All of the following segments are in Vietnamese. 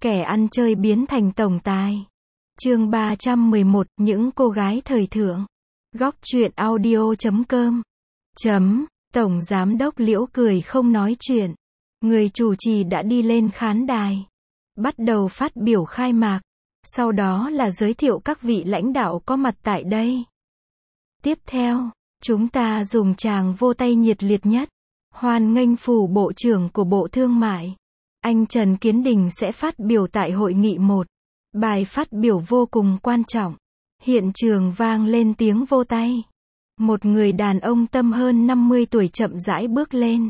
Kẻ ăn chơi biến thành tổng tài. Chương 311, những cô gái thời thượng. Góc truyện audio.com. Tổng giám đốc Liễu cười không nói chuyện. Người chủ trì đã đi lên khán đài. Bắt đầu phát biểu khai mạc. Sau đó là giới thiệu các vị lãnh đạo có mặt tại đây. Tiếp theo, chúng ta dùng tràng vỗ tay nhiệt liệt nhất. Hoan nghênh phủ bộ trưởng của Bộ Thương mại. Anh Trần Kiến Đình sẽ phát biểu tại hội nghị 1. Bài phát biểu vô cùng quan trọng. Hiện trường vang lên tiếng vỗ tay. Một người đàn ông tầm hơn 50 tuổi chậm rãi bước lên.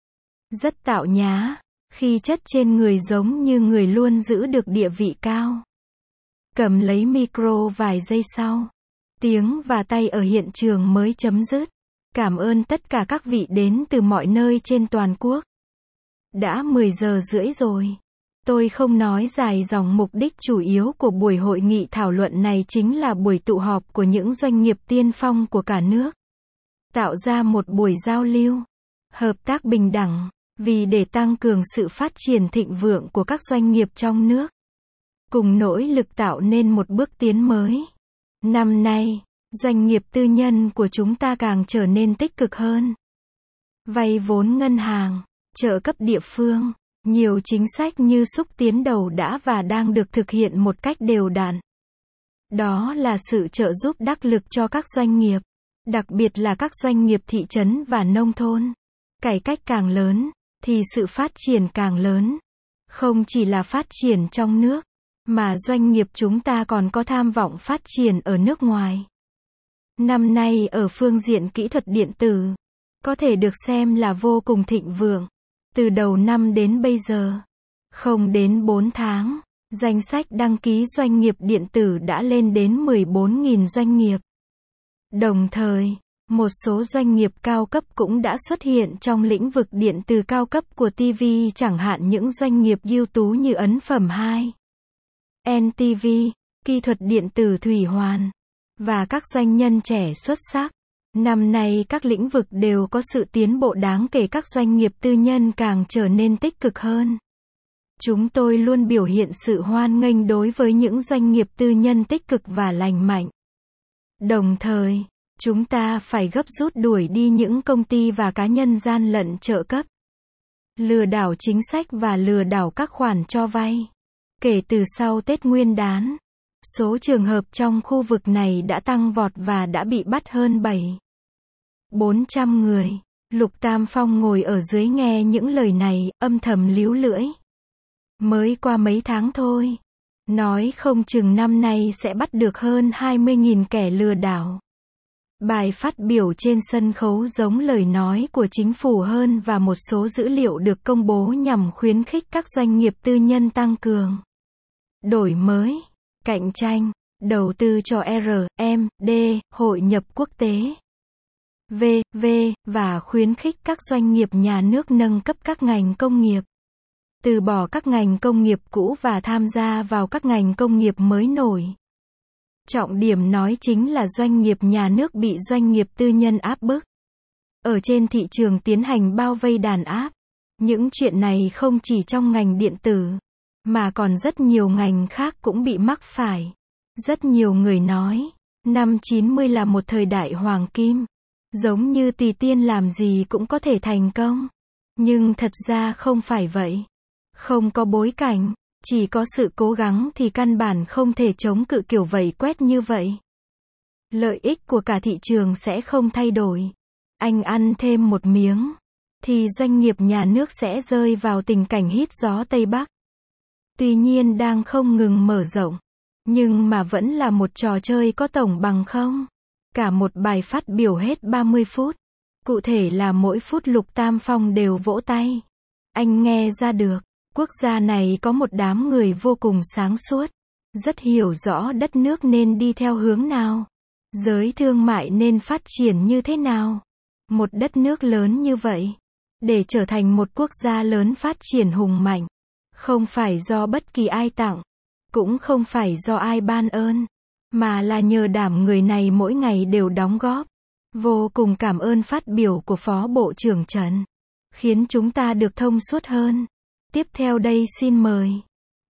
Rất tạo nhã, khí chất trên người giống như người luôn giữ được địa vị cao. Cầm lấy micro vài giây sau. Tiếng và tay ở hiện trường mới chấm dứt. Cảm ơn tất cả các vị đến từ mọi nơi trên toàn quốc. Đã 10 giờ rưỡi rồi. Tôi không nói dài dòng, mục đích chủ yếu của buổi hội nghị thảo luận này chính là buổi tụ họp của những doanh nghiệp tiên phong của cả nước. Tạo ra một buổi giao lưu, hợp tác bình đẳng, vì để tăng cường sự phát triển thịnh vượng của các doanh nghiệp trong nước. Cùng nỗ lực tạo nên một bước tiến mới. Năm nay, doanh nghiệp tư nhân của chúng ta càng trở nên tích cực hơn. Vay vốn ngân hàng, trợ cấp địa phương, nhiều chính sách như xúc tiến đầu đã và đang được thực hiện một cách đều đặn. Đó là sự trợ giúp đắc lực cho các doanh nghiệp, đặc biệt là các doanh nghiệp thị trấn và nông thôn. Cải cách càng lớn, thì sự phát triển càng lớn. Không chỉ là phát triển trong nước, mà doanh nghiệp chúng ta còn có tham vọng phát triển ở nước ngoài. Năm nay ở phương diện kỹ thuật điện tử, có thể được xem là vô cùng thịnh vượng. Từ đầu năm đến bây giờ, không đến 4 tháng, danh sách đăng ký doanh nghiệp điện tử đã lên đến 14.000 doanh nghiệp. Đồng thời, một số doanh nghiệp cao cấp cũng đã xuất hiện trong lĩnh vực điện tử cao cấp của TV, chẳng hạn những doanh nghiệp ưu tú như Ấn Phẩm 2, NTV, kỹ thuật điện tử Thủy Hoàn, và các doanh nhân trẻ xuất sắc. Năm nay các lĩnh vực đều có sự tiến bộ đáng kể, các doanh nghiệp tư nhân càng trở nên tích cực hơn. Chúng tôi luôn biểu hiện sự hoan nghênh đối với những doanh nghiệp tư nhân tích cực và lành mạnh. Đồng thời, chúng ta phải gấp rút đuổi đi những công ty và cá nhân gian lận trợ cấp, lừa đảo chính sách và lừa đảo các khoản cho vay. Kể từ sau Tết Nguyên đán, số trường hợp trong khu vực này đã tăng vọt và đã bị bắt hơn 400 người. Lục Tam Phong ngồi ở dưới nghe những lời này, âm thầm líu lưỡi. Mới qua mấy tháng thôi, nói không chừng năm nay sẽ bắt được hơn 20.000 kẻ lừa đảo. Bài phát biểu trên sân khấu giống lời nói của chính phủ hơn và một số dữ liệu được công bố nhằm khuyến khích các doanh nghiệp tư nhân tăng cường đổi mới, cạnh tranh, đầu tư cho R&D, hội nhập quốc tế, v.v. và khuyến khích các doanh nghiệp nhà nước nâng cấp các ngành công nghiệp, từ bỏ các ngành công nghiệp cũ và tham gia vào các ngành công nghiệp mới nổi. Trọng điểm nói chính là doanh nghiệp nhà nước bị doanh nghiệp tư nhân áp bức. Ở trên thị trường tiến hành bao vây đàn áp. Những chuyện này không chỉ trong ngành điện tử, mà còn rất nhiều ngành khác cũng bị mắc phải. Rất nhiều người nói, năm 90 là một thời đại hoàng kim. Giống như tùy tiên làm gì cũng có thể thành công. Nhưng thật ra không phải vậy. Không có bối cảnh, chỉ có sự cố gắng thì căn bản không thể chống cự kiểu vây quét như vậy. Lợi ích của cả thị trường sẽ không thay đổi. Anh ăn thêm một miếng, thì doanh nghiệp nhà nước sẽ rơi vào tình cảnh hít gió Tây Bắc. Tuy nhiên đang không ngừng mở rộng, nhưng mà vẫn là một trò chơi có tổng bằng không. Cả một bài phát biểu hết 30 phút. Cụ thể là mỗi phút Lục Tam Phong đều vỗ tay. Anh nghe ra được, quốc gia này có một đám người vô cùng sáng suốt, rất hiểu rõ đất nước nên đi theo hướng nào, giới thương mại nên phát triển như thế nào. Một đất nước lớn như vậy, để trở thành một quốc gia lớn phát triển hùng mạnh, không phải do bất kỳ ai tặng, cũng không phải do ai ban ơn, mà là nhờ đảm người này mỗi ngày đều đóng góp. Vô cùng cảm ơn phát biểu của Phó Bộ trưởng Trần, khiến chúng ta được thông suốt hơn. Tiếp theo đây xin mời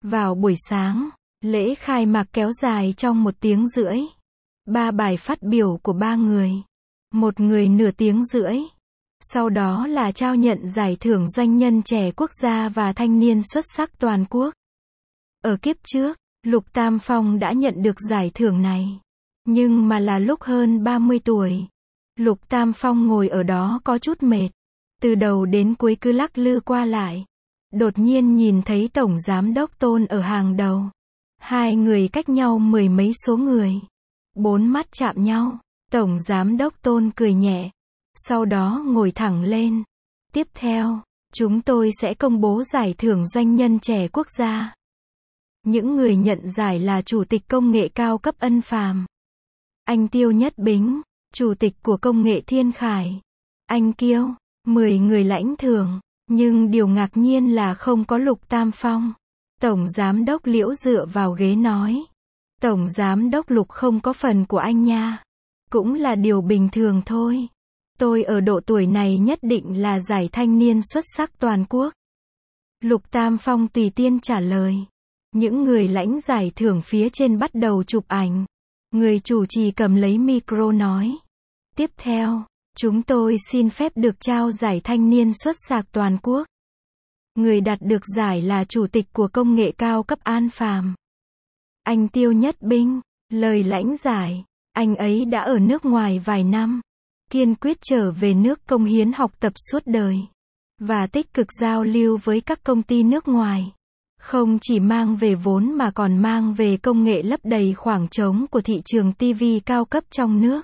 Vào buổi sáng, lễ khai mạc kéo dài trong 1 tiếng rưỡi. 3 bài phát biểu của 3 người. Một người nửa tiếng rưỡi. Sau đó là trao nhận giải thưởng doanh nhân trẻ quốc gia và thanh niên xuất sắc toàn quốc. Ở kiếp trước, Lục Tam Phong đã nhận được giải thưởng này. Nhưng mà là lúc hơn 30 tuổi. Lục Tam Phong ngồi ở đó có chút mệt. Từ đầu đến cuối cứ lắc lư qua lại. Đột nhiên nhìn thấy Tổng Giám đốc Tôn ở hàng đầu. 2 người cách nhau 10 mấy số người. 4 mắt chạm nhau. Tổng Giám đốc Tôn cười nhẹ. Sau đó ngồi thẳng lên. Tiếp theo, chúng tôi sẽ công bố giải thưởng doanh nhân trẻ quốc gia. Những người nhận giải là Chủ tịch Công nghệ cao cấp Ân Phàm, anh Tiêu Nhất Bính, Chủ tịch của Công nghệ Thiên Khải, anh Kiêu, 10 người lãnh thưởng, nhưng điều ngạc nhiên là không có Lục Tam Phong. Tổng Giám đốc Liễu dựa vào ghế nói. Tổng Giám đốc Lục không có phần của anh nha. Cũng là điều bình thường thôi. Tôi ở độ tuổi này nhất định là giải thanh niên xuất sắc toàn quốc. Lục Tam Phong tùy tiện trả lời. Những người lãnh giải thưởng phía trên bắt đầu chụp ảnh. Người chủ trì cầm lấy micro nói. Tiếp theo, chúng tôi xin phép được trao giải thanh niên xuất sắc toàn quốc. Người đạt được giải là Chủ tịch của Công nghệ cao cấp An Phàm, anh Tiêu Nhất Bính. Lời lãnh giải, anh ấy đã ở nước ngoài vài năm. Kiên quyết trở về nước cống hiến học tập suốt đời. Và tích cực giao lưu với các công ty nước ngoài. Không chỉ mang về vốn mà còn mang về công nghệ lấp đầy khoảng trống của thị trường TV cao cấp trong nước.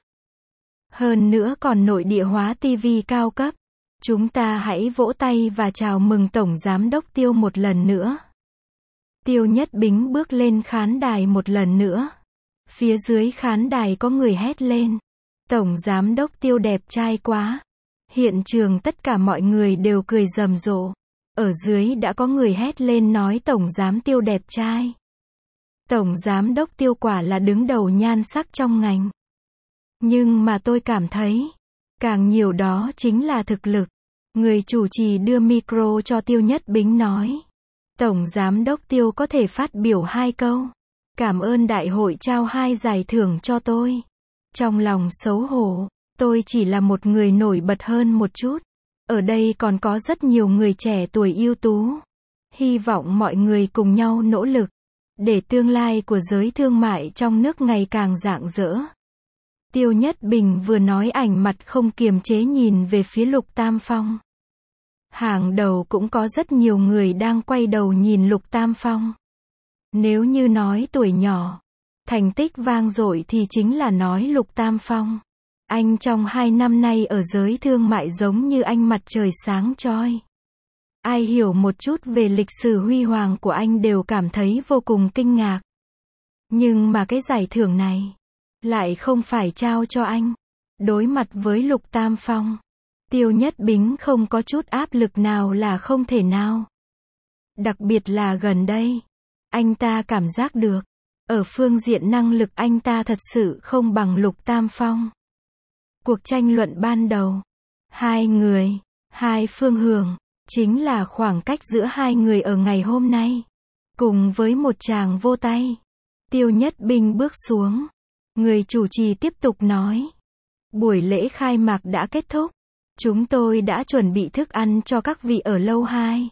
Hơn nữa còn nội địa hóa TV cao cấp. Chúng ta hãy vỗ tay và chào mừng Tổng Giám đốc Tiêu một lần nữa. Tiêu Nhất Bính bước lên khán đài một lần nữa. Phía dưới khán đài có người hét lên. Tổng Giám đốc Tiêu đẹp trai quá. Hiện trường tất cả mọi người đều cười rầm rộ. Ở dưới đã có người hét lên nói Tổng Giám Tiêu đẹp trai. Tổng Giám đốc Tiêu quả là đứng đầu nhan sắc trong ngành. Nhưng mà tôi cảm thấy, càng nhiều đó chính là thực lực. Người chủ trì đưa micro cho Tiêu Nhất Bính nói. Tổng Giám đốc Tiêu có thể phát biểu 2 câu. Cảm ơn đại hội trao 2 giải thưởng cho tôi. Trong lòng xấu hổ, tôi chỉ là một người nổi bật hơn một chút. Ở đây còn có rất nhiều người trẻ tuổi ưu tú. Hy vọng mọi người cùng nhau nỗ lực, để tương lai của giới thương mại trong nước ngày càng rạng rỡ. Tiêu Nhất Bình vừa nói ảnh mặt không kiềm chế nhìn về phía Lục Tam Phong. Hàng đầu cũng có rất nhiều người đang quay đầu nhìn Lục Tam Phong. Nếu như nói tuổi nhỏ, thành tích vang dội thì chính là nói Lục Tam Phong. Anh trong 2 năm nay ở giới thương mại giống như anh mặt trời sáng chói. Ai hiểu một chút về lịch sử huy hoàng của anh đều cảm thấy vô cùng kinh ngạc. Nhưng mà cái giải thưởng này lại không phải trao cho anh. Đối mặt với Lục Tam Phong, Tiêu Nhất Bính không có chút áp lực nào là không thể nào. Đặc biệt là gần đây, anh ta cảm giác được, ở phương diện năng lực anh ta thật sự không bằng Lục Tam Phong. Cuộc tranh luận ban đầu, 2 người, 2 phương hướng, chính là khoảng cách giữa 2 người ở ngày hôm nay. Cùng với một tràng vỗ tay, Tiêu Nhất Bính bước xuống. Người chủ trì tiếp tục nói. Buổi lễ khai mạc đã kết thúc. Chúng tôi đã chuẩn bị thức ăn cho các vị ở lầu 2.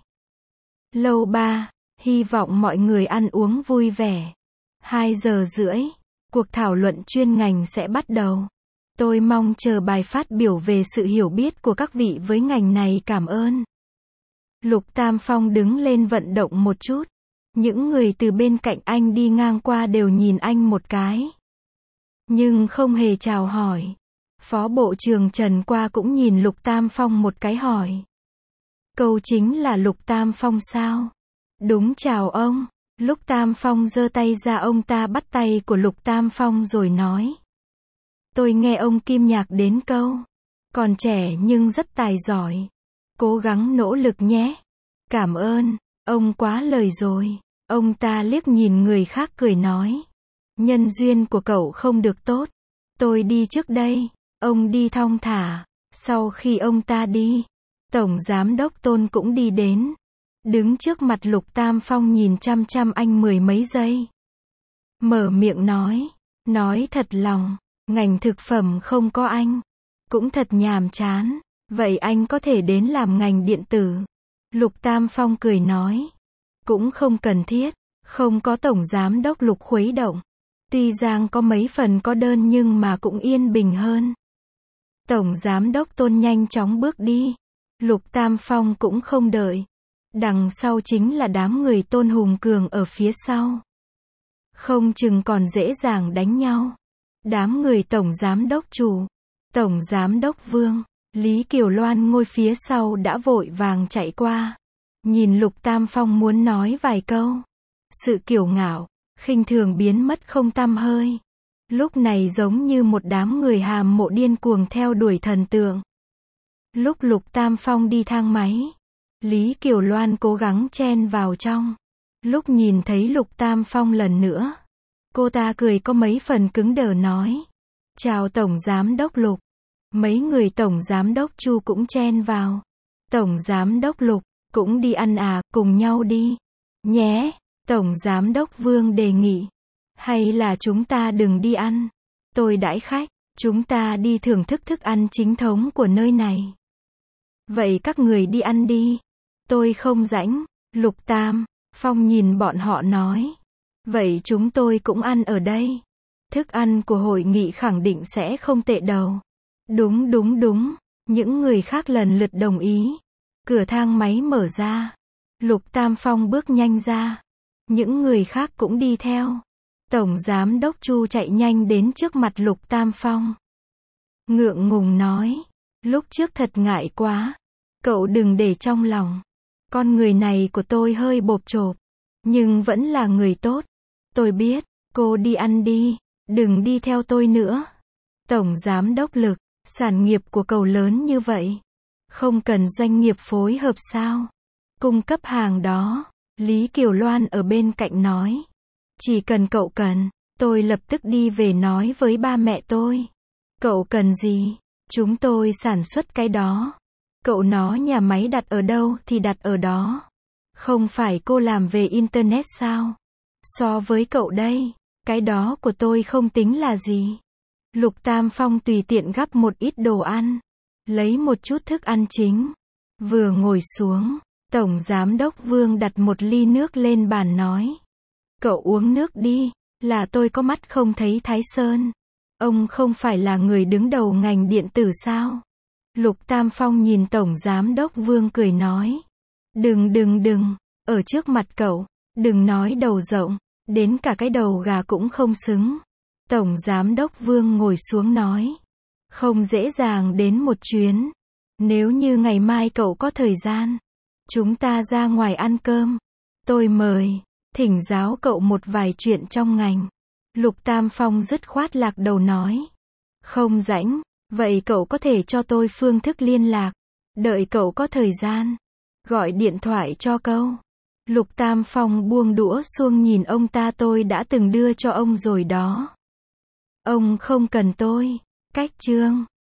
Lầu 3, hy vọng mọi người ăn uống vui vẻ. 2 giờ rưỡi, cuộc thảo luận chuyên ngành sẽ bắt đầu. Tôi mong chờ bài phát biểu về sự hiểu biết của các vị với ngành này, cảm ơn. Lục Tam Phong đứng lên vận động một chút. Những người từ bên cạnh anh đi ngang qua đều nhìn anh một cái. Nhưng không hề chào hỏi. Phó Bộ trưởng Trần Qua cũng nhìn Lục Tam Phong một cái hỏi. Câu chính là Lục Tam Phong sao? Đúng, chào ông. Lục Tam Phong giơ tay ra, ông ta bắt tay của Lục Tam Phong rồi nói. Tôi nghe ông Kim Nhạc đến câu. Còn trẻ nhưng rất tài giỏi. Cố gắng nỗ lực nhé. Cảm ơn, ông quá lời rồi. Ông ta liếc nhìn người khác cười nói. Nhân duyên của cậu không được tốt. Tôi đi trước đây. Ông đi thong thả. Sau khi ông ta đi, Tổng Giám đốc Tôn cũng đi đến. đứng trước mặt Lục Tam Phong nhìn chăm chăm anh mười mấy giây. Mở miệng nói thật lòng, ngành thực phẩm không có anh, cũng thật nhàm chán, vậy anh có thể đến làm ngành điện tử. Lục Tam Phong cười nói, cũng không cần thiết, không có tổng giám đốc Lục khuấy động. Tuy Giang có mấy phần có đơn nhưng mà cũng yên bình hơn. Tổng giám đốc Tôn nhanh chóng bước đi. Lục Tam Phong cũng không đợi. Đằng sau chính là đám người Tôn hùng cường ở phía sau. Không chừng còn dễ dàng đánh nhau. Đám người tổng giám đốc Chủ, tổng giám đốc Vương, Lý Kiều Loan ngồi phía sau đã vội vàng chạy qua. Nhìn Lục Tam Phong muốn nói vài câu. Sự kiêu ngạo, khinh thường biến mất không tăm hơi. Lúc này giống như một đám người hàm mộ điên cuồng theo đuổi thần tượng. Lúc Lục Tam Phong đi thang máy, Lý Kiều Loan cố gắng chen vào trong. Lúc nhìn thấy Lục Tam Phong lần nữa, cô ta cười có mấy phần cứng đờ nói, chào tổng giám đốc Lục. Mấy người tổng giám đốc Chu cũng chen vào. Tổng giám đốc Lục, cũng đi ăn à, cùng nhau đi nhé. Tổng giám đốc Vương đề nghị, hay là chúng ta đừng đi ăn, tôi đãi khách, chúng ta đi thưởng thức thức ăn chính thống của nơi này. Vậy các người đi ăn đi, tôi không rảnh. Lục Tam Phong nhìn bọn họ nói, vậy chúng tôi cũng ăn ở đây. Thức ăn của hội nghị khẳng định sẽ không tệ đâu. Đúng. Những người khác lần lượt đồng ý. Cửa thang máy mở ra. Lục Tam Phong bước nhanh ra. Những người khác cũng đi theo. Tổng giám đốc Chu chạy nhanh đến trước mặt Lục Tam Phong. Ngượng ngùng nói, lúc trước thật ngại quá. Cậu đừng để trong lòng. Con người này của tôi hơi bộp chộp, nhưng vẫn là người tốt. Tôi biết, cô đi ăn đi, đừng đi theo tôi nữa. Tổng giám đốc Lực, sản nghiệp của cậu lớn như vậy, không cần doanh nghiệp phối hợp sao? Cung cấp hàng đó. Lý Kiều Loan ở bên cạnh nói, chỉ cần cậu cần, tôi lập tức đi về nói với ba mẹ tôi. Cậu cần gì? Chúng tôi sản xuất cái đó. Cậu nói nhà máy đặt ở đâu thì đặt ở đó. Không phải cô làm về Internet sao? So với cậu đây, cái đó của tôi không tính là gì. Lục Tam Phong tùy tiện gắp một ít đồ ăn, lấy một chút thức ăn chính. Vừa ngồi xuống, tổng giám đốc Vương đặt một ly nước lên bàn nói, cậu uống nước đi, là tôi có mắt không thấy Thái Sơn. Ông không phải là người đứng đầu ngành điện tử sao? Lục Tam Phong nhìn tổng giám đốc Vương cười nói, đừng, ở trước mặt cậu, đừng nói đầu rộng, đến cả cái đầu gà cũng không xứng. Tổng giám đốc Vương ngồi xuống nói, không dễ dàng đến một chuyến. Nếu như ngày mai cậu có thời gian, chúng ta ra ngoài ăn cơm. Tôi mời, thỉnh giáo cậu một vài chuyện trong ngành. Lục Tam Phong dứt khoát lạc đầu nói, không rảnh. Vậy cậu có thể cho tôi phương thức liên lạc. Đợi cậu có thời gian, gọi điện thoại cho câu. Lục Tam Phong buông đũa xuống nhìn ông ta, tôi đã từng đưa cho ông rồi đó. Ông không cần tôi. Cách chương